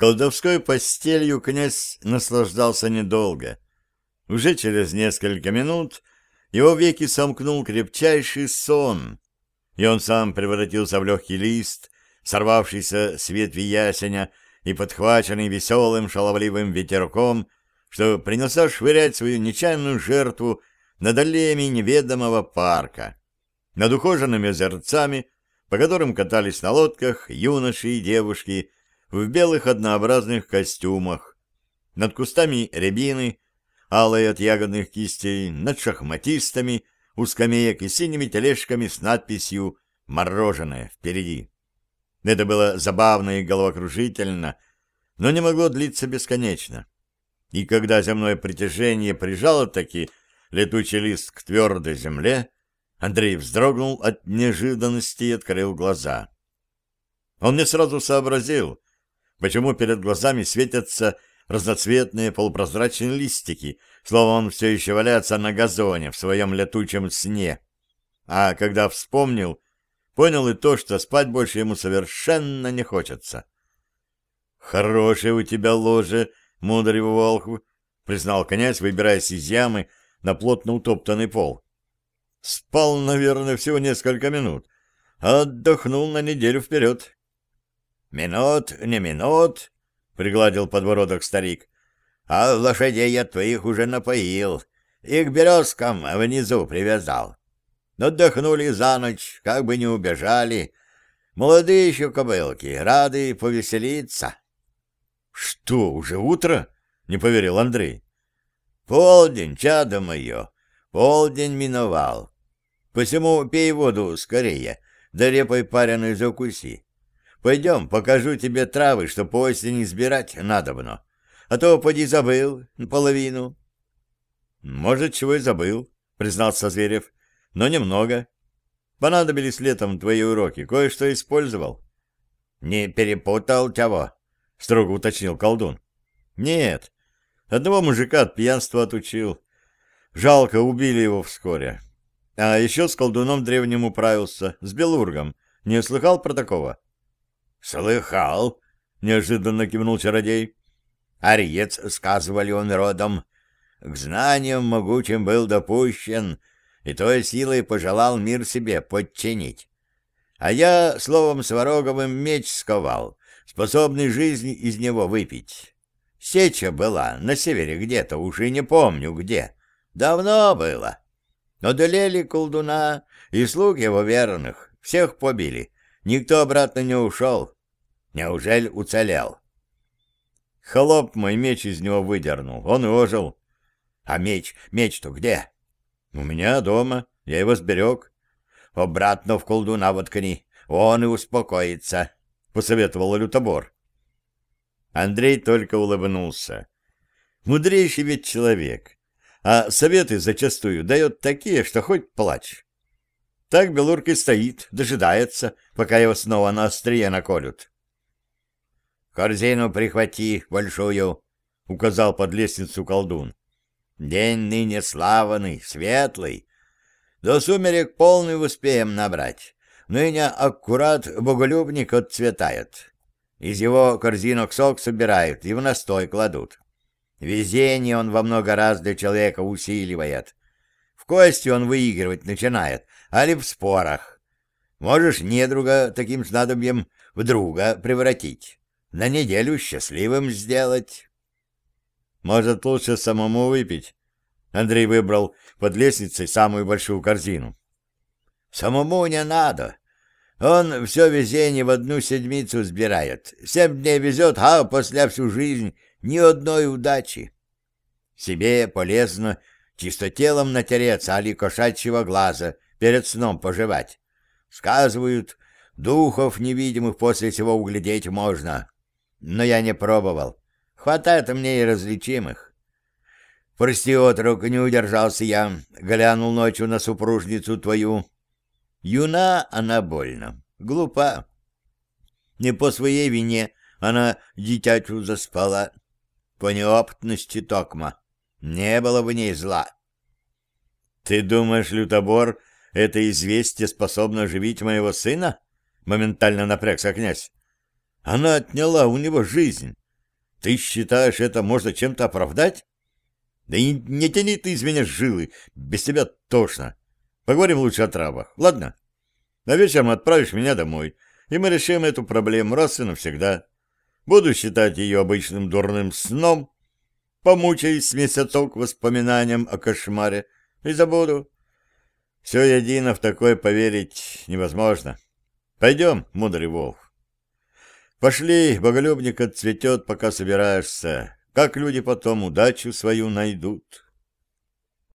Колдовской постелью князь наслаждался недолго. Уже через несколько минут его веки сомкнул крепчайший сон, и он сам превратился в легкий лист, сорвавшийся с ветви ясеня и подхваченный веселым шаловливым ветерком, что принялся швырять свою нечаянную жертву над аллеями неведомого парка, над ухоженными озерцами, по которым катались на лодках юноши и девушки в белых однообразных костюмах, над кустами рябины, алой от ягодных кистей, над шахматистами у скамеек и синими тележками с надписью «Мороженое впереди». Это было забавно и головокружительно, но не могло длиться бесконечно. И когда земное притяжение прижало таки летучий лист к твердой земле, Андрей вздрогнул от неожиданности и открыл глаза. Он не сразу сообразил, почему перед глазами светятся разноцветные полупрозрачные листики, словно он все еще валяется на газоне в своем летучем сне. А когда вспомнил, понял и то, что спать больше ему совершенно не хочется. «Хорошее у тебя ложе, мудрый волхв», — признал князь, выбираясь из ямы на плотно утоптанный пол. «Спал, наверное, всего несколько минут, а отдохнул на неделю вперед». «Минут, не минут», — пригладил подбородок старик, — «а лошадей я твоих уже напоил и к березкам внизу привязал. Отдохнули за ночь, как бы не убежали. Молодые еще кобылки, рады повеселиться». «Что, уже утро?» — не поверил Андрей. «Полдень, чадо мое, полдень миновал. Посему пей воду скорее, да репой пареной закуси. Пойдем, покажу тебе травы, что по осени сбирать надобно. А то поди забыл половину». «Может, чего и забыл», — признался Зверев, — «но немного. Понадобились летом твои уроки, кое-что использовал». «Не перепутал чего?» — строго уточнил колдун. «Нет, одного мужика от пьянства отучил. Жалко, убили его вскоре. А еще с колдуном древним управился, с Белургом. Не слыхал про такого?» «Слыхал», — неожиданно кивнул чародей. «Ариец, сказывали, он родом. К знаниям могучим был допущен, и той силой пожелал мир себе подчинить. А я, словом свароговым, меч сковал, способный жизнь из него выпить. Сеча была на севере где-то, уж и не помню где. Давно было. Одолели колдуна и слуг его верных, всех побили. Никто обратно не ушел. Неужели уцелел?» Холоп мой меч из него выдернул, он и ожил. «А меч-то где?» «У меня дома, я его сберег». «Обратно в колдуна воткни, он и успокоится», — посоветовал лютобор. Андрей только улыбнулся. Мудрейший ведь человек, а советы зачастую дает такие, что хоть плачь. Так Белург и стоит, дожидается, пока его снова на острие наколют. «Корзину прихвати большую», — указал под лестницу колдун. «День ныне славный, светлый. До сумерек полный успеем набрать. Ныне аккурат боголюбник отцветает. Из его корзинок сок собирают и в настой кладут. Везение он во много раз для человека усиливает. В кости он выигрывать начинает, али в спорах. Можешь недруга таким снадобьем в друга превратить, на неделю счастливым сделать». «Может, лучше самому выпить?» Андрей выбрал под лестницей самую большую корзину. «Самому не надо. Он все везение в одну седмицу сбирает. 7 дней везет, а после всю жизнь ни одной удачи. Себе полезно чисто телом натереться, али кошачьего глаза перед сном пожевать. Сказывают, духов невидимых после всего углядеть можно. Но я не пробовал. Хватает мне и различимых. Прости, отрок, не удержался я, глянул ночью на супружницу твою. Юна она больно, глупа. Не по своей вине она дитячу заспала. По неопытности токма. Не было в ней зла». «Ты думаешь, лютобор, это известие способно оживить моего сына?» — моментально напрягся князь. «Она отняла у него жизнь. Ты считаешь, это можно чем-то оправдать? Да и не тяни ты из меня жилы, без тебя тошно. Поговорим лучше о травах, ладно? А вечером отправишь меня домой, и мы решим эту проблему раз и навсегда. Буду считать ее обычным дурным сном, помучаюсь месяцок воспоминанием о кошмаре и забуду. Все едино в такое поверить невозможно. Пойдем, мудрый волк. Пошли, боголюбник отцветет, пока собираешься. Как люди потом удачу свою найдут.